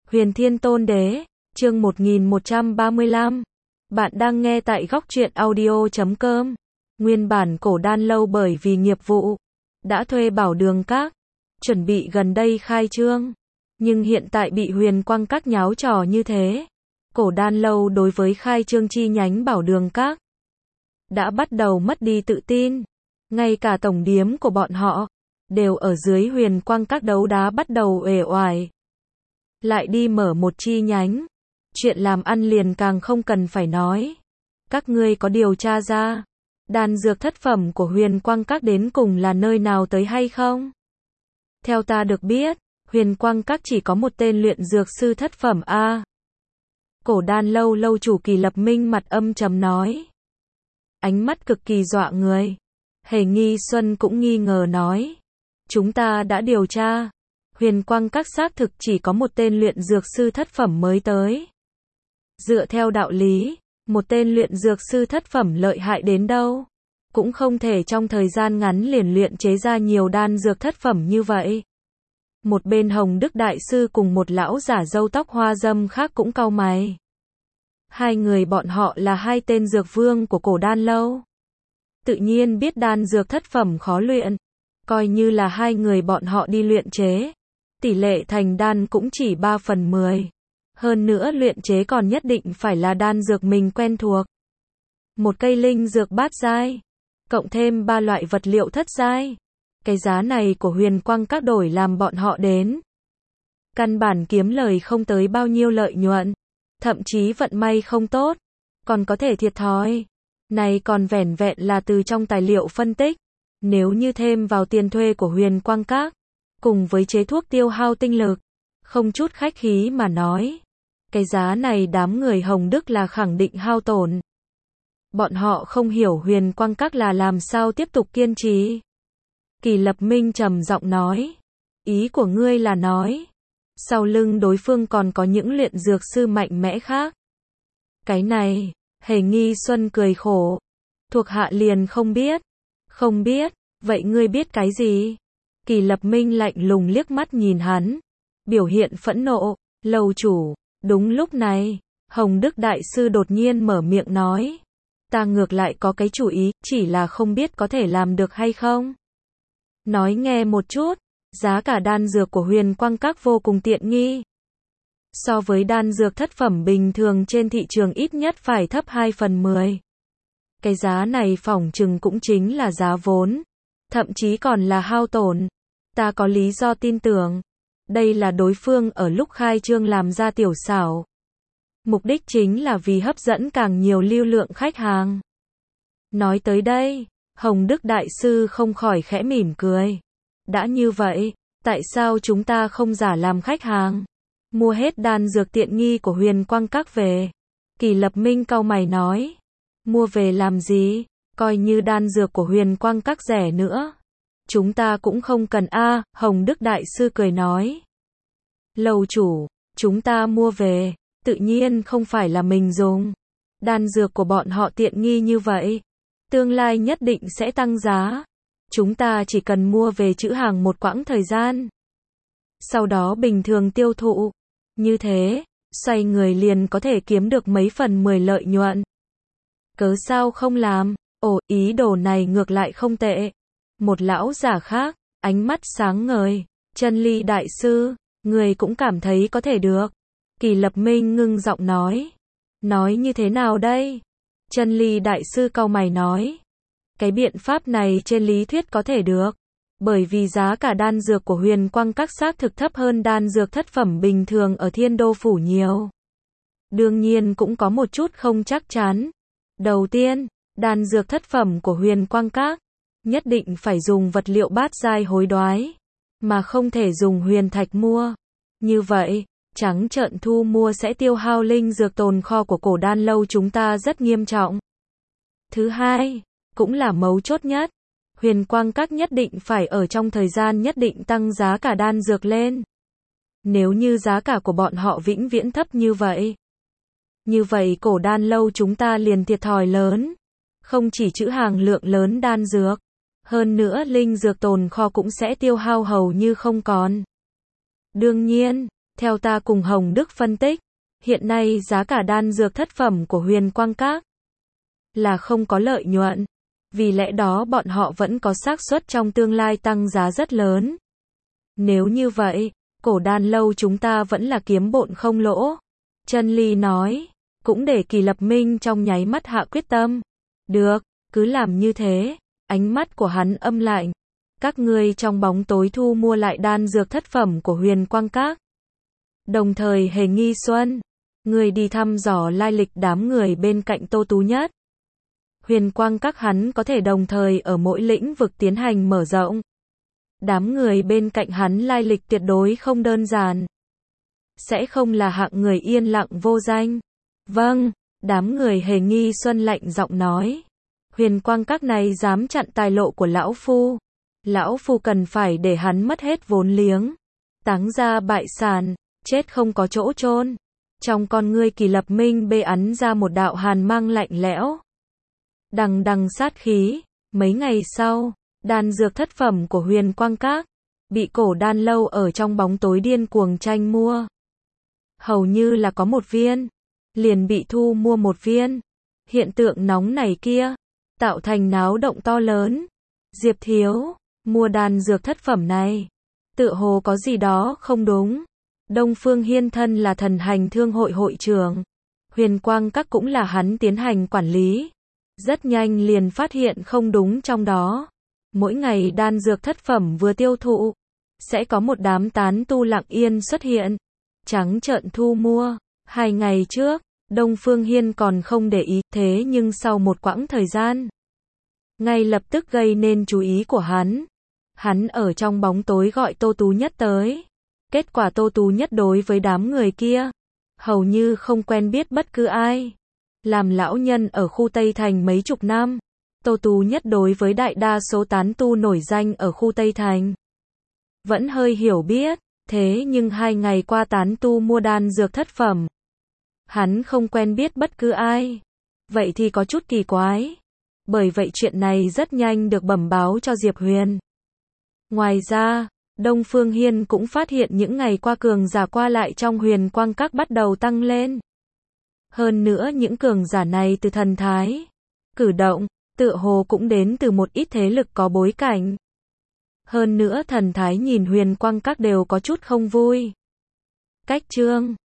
Huyền Thiên Tôn Đế, chương 1135. Bạn đang nghe tại góc truyện audio.com. Nguyên bản Cổ Đan Lâu bởi vì nghiệp vụ, đã thuê Bảo Đường Các, chuẩn bị gần đây khai trương. Nhưng hiện tại bị Huyền Quang Các nháo trò như thế. Cổ Đan Lâu đối với khai trương chi nhánh Bảo Đường Các, đã bắt đầu mất đi tự tin. Ngay cả tổng điếm của bọn họ, đều ở dưới Huyền Quang Các đấu đá bắt đầu uể oải. Lại đi mở một chi nhánh. Chuyện làm ăn liền càng không cần phải nói. Các ngươi có điều tra ra, đan dược thất phẩm của Huyền Quang Các đến cùng là nơi nào tới hay không? Theo ta được biết, Huyền Quang Các chỉ có một tên luyện dược sư thất phẩm A. Cổ Đan Lâu lâu chủ Kỳ Lập Minh mặt âm trầm nói. Ánh mắt cực kỳ dọa người. Hề Nghi Xuân cũng nghi ngờ nói. Chúng ta đã điều tra. Huyền Quang Các xác thực chỉ có một tên luyện dược sư thất phẩm mới tới. Dựa theo đạo lý, một tên luyện dược sư thất phẩm lợi hại đến đâu, cũng không thể trong thời gian ngắn liền luyện chế ra nhiều đan dược thất phẩm như vậy. Một bên Hồng Đức Đại Sư cùng một lão giả râu tóc hoa dâm khác cũng cau mày. Hai người bọn họ là hai tên dược vương của Cổ Đan Lâu. Tự nhiên biết đan dược thất phẩm khó luyện. Coi như là hai người bọn họ đi luyện chế, tỷ lệ thành đan cũng chỉ 3/10. Hơn nữa luyện chế còn nhất định phải là đan dược mình quen thuộc. Một cây linh dược bát giai, cộng thêm 3 loại vật liệu thất giai. Cái giá này của Huyền Quang Các đổi làm bọn họ đến, căn bản kiếm lời không tới bao nhiêu lợi nhuận. Thậm chí vận may không tốt, còn có thể thiệt thòi. Này còn vẻn vẹn là từ trong tài liệu phân tích. Nếu như thêm vào tiền thuê của Huyền Quang Các, cùng với chế thuốc tiêu hao tinh lực, không chút khách khí mà nói, cái giá này đám người Hồng Đức là khẳng định hao tổn. Bọn họ không hiểu Huyền Quang Các là làm sao tiếp tục kiên trì. Kỳ Lập Minh trầm giọng nói. Ý của ngươi là nói, sau lưng đối phương còn có những luyện dược sư mạnh mẽ khác. Cái này, Hề Nghi Xuân cười khổ. Thuộc hạ liền không biết. Không biết, vậy ngươi biết cái gì? Kỳ Lập Minh lạnh lùng liếc mắt nhìn hắn, biểu hiện phẫn nộ. Lâu chủ. Đúng lúc này, Hồng Đức Đại Sư đột nhiên mở miệng nói. Ta ngược lại có cái chủ ý, chỉ là không biết có thể làm được hay không. Nói nghe một chút, giá cả đan dược của Huyền Quang Các vô cùng tiện nghi. So với đan dược thất phẩm bình thường trên thị trường ít nhất phải thấp 2/10. Cái giá này phỏng chừng cũng chính là giá vốn, thậm chí còn là hao tổn. Ta có lý do tin tưởng, đây là đối phương ở lúc khai trương làm ra tiểu xảo. Mục đích chính là vì hấp dẫn càng nhiều lưu lượng khách hàng. Nói tới đây, Hồng Đức Đại Sư không khỏi khẽ mỉm cười. Đã như vậy, tại sao chúng ta không giả làm khách hàng, mua hết đan dược tiện nghi của Huyền Quang Các về? Kỳ Lập Minh cau mày nói. Mua về làm gì? Coi như đan dược của Huyền Quang Các rẻ nữa, chúng ta cũng không cần a. Hồng Đức Đại Sư cười nói. Lâu chủ, chúng ta mua về, tự nhiên không phải là mình dùng. Đan dược của bọn họ tiện nghi như vậy, tương lai nhất định sẽ tăng giá. Chúng ta chỉ cần mua về trữ hàng một quãng thời gian, sau đó bình thường tiêu thụ. Như thế, xoay người liền có thể kiếm được mấy phần 10 lợi nhuận. Cớ sao không làm? Ồ, ý đồ này ngược lại không tệ. Một lão giả khác, ánh mắt sáng ngời. Chân Ly Đại Sư, người cũng cảm thấy có thể được. Kỳ Lập Minh ngưng giọng nói. Nói như thế nào đây? Chân Ly Đại Sư cau mày nói. Cái biện pháp này trên lý thuyết có thể được, bởi vì giá cả đan dược của Huyền Quang Các xác thực thấp hơn đan dược thất phẩm bình thường ở Thiên Đô Phủ nhiều. Đương nhiên cũng có một chút không chắc chắn. Đầu tiên, đan dược thất phẩm của Huyền Quang Các nhất định phải dùng vật liệu bát giai hối đoái, mà không thể dùng huyền thạch mua. Như vậy, trắng trợn thu mua sẽ tiêu hao linh dược tồn kho của Cổ Đan Lâu chúng ta rất nghiêm trọng. Thứ hai, cũng là mấu chốt nhất, Huyền Quang Các nhất định phải ở trong thời gian nhất định tăng giá cả đan dược lên. Nếu như giá cả của bọn họ vĩnh viễn thấp như vậy Cổ Đan Lâu chúng ta liền thiệt thòi lớn. Không chỉ trữ hàng lượng lớn đan dược, hơn nữa linh dược tồn kho cũng sẽ tiêu hao hầu như không còn. Đương nhiên, Theo ta cùng Hồng Đức phân tích, hiện nay giá cả đan dược thất phẩm của Huyền Quang Các là không có lợi nhuận. Vì lẽ đó bọn họ vẫn có xác suất trong tương lai tăng giá rất lớn. Nếu như vậy, Cổ Đan lâu chúng ta vẫn là kiếm bộn không lỗ. Chân Ly nói, cũng để Kỳ Lập Minh trong nháy mắt hạ quyết tâm. Được, cứ làm như thế. Ánh mắt của hắn âm lạnh. Các ngươi trong bóng tối thu mua lại đan dược thất phẩm của Huyền Quang Các. Đồng thời Hề Nghi Xuân, người đi thăm dò lai lịch đám người bên cạnh Tô Tú Nhất. Huyền Quang Các hắn có thể đồng thời ở mỗi lĩnh vực tiến hành mở rộng. Đám người bên cạnh hắn lai lịch tuyệt đối không đơn giản. Sẽ không là hạng người yên lặng vô danh. Vâng, đám người Hề Nghi Xuân lạnh giọng nói. Huyền Quang Các này dám chặn tài lộ của lão phu. Lão phu cần phải để hắn mất hết vốn liếng. Táng ra bại sản, chết không có chỗ chôn. Trong con ngươi Kỳ Lập Minh bê ắn ra một đạo hàn mang lạnh lẽo. Đằng đằng sát khí. Mấy ngày sau, đan dược thất phẩm của Huyền Quang Các bị Cổ Đan lâu ở trong bóng tối điên cuồng tranh mua. Hầu như là có một viên, liền bị thu mua một viên. Hiện tượng nóng này kia, tạo thành náo động to lớn. Diệp Thiếu, mua đan dược thất phẩm này, tựa hồ có gì đó không đúng. Đông Phương Hiên thân là Thần Hành Thương hội hội trưởng, Huyền Quang Các cũng là hắn tiến hành quản lý. Rất nhanh liền phát hiện không đúng trong đó. Mỗi ngày đan dược thất phẩm vừa tiêu thụ, sẽ có một đám tán tu lặng yên xuất hiện, trắng trợn thu mua. 2 ngày trước, Đông Phương Hiên còn không để ý, thế nhưng sau một quãng thời gian, ngay lập tức gây nên chú ý của hắn. Hắn ở trong bóng tối gọi Tô Tú Nhất tới. Kết quả Tô Tú Nhất đối với đám người kia, hầu như không quen biết bất cứ ai. Làm lão nhân ở khu Tây Thành mấy chục năm, Tô Tú Nhất đối với đại đa số tán tu nổi danh ở khu Tây Thành vẫn hơi hiểu biết, thế nhưng 2 ngày qua tán tu mua đan dược thất phẩm, hắn không quen biết bất cứ ai. Vậy thì có chút kỳ quái. Bởi vậy chuyện này rất nhanh được bẩm báo cho Diệp Huyền. Ngoài ra, Đông Phương Hiên cũng phát hiện những ngày qua cường giả qua lại trong Huyền Quang Các bắt đầu tăng lên. Hơn nữa những cường giả này từ thần thái, cử động, tựa hồ cũng đến từ một ít thế lực có bối cảnh. Hơn nữa thần thái nhìn Huyền Quang Các đều có chút không vui. Cách chương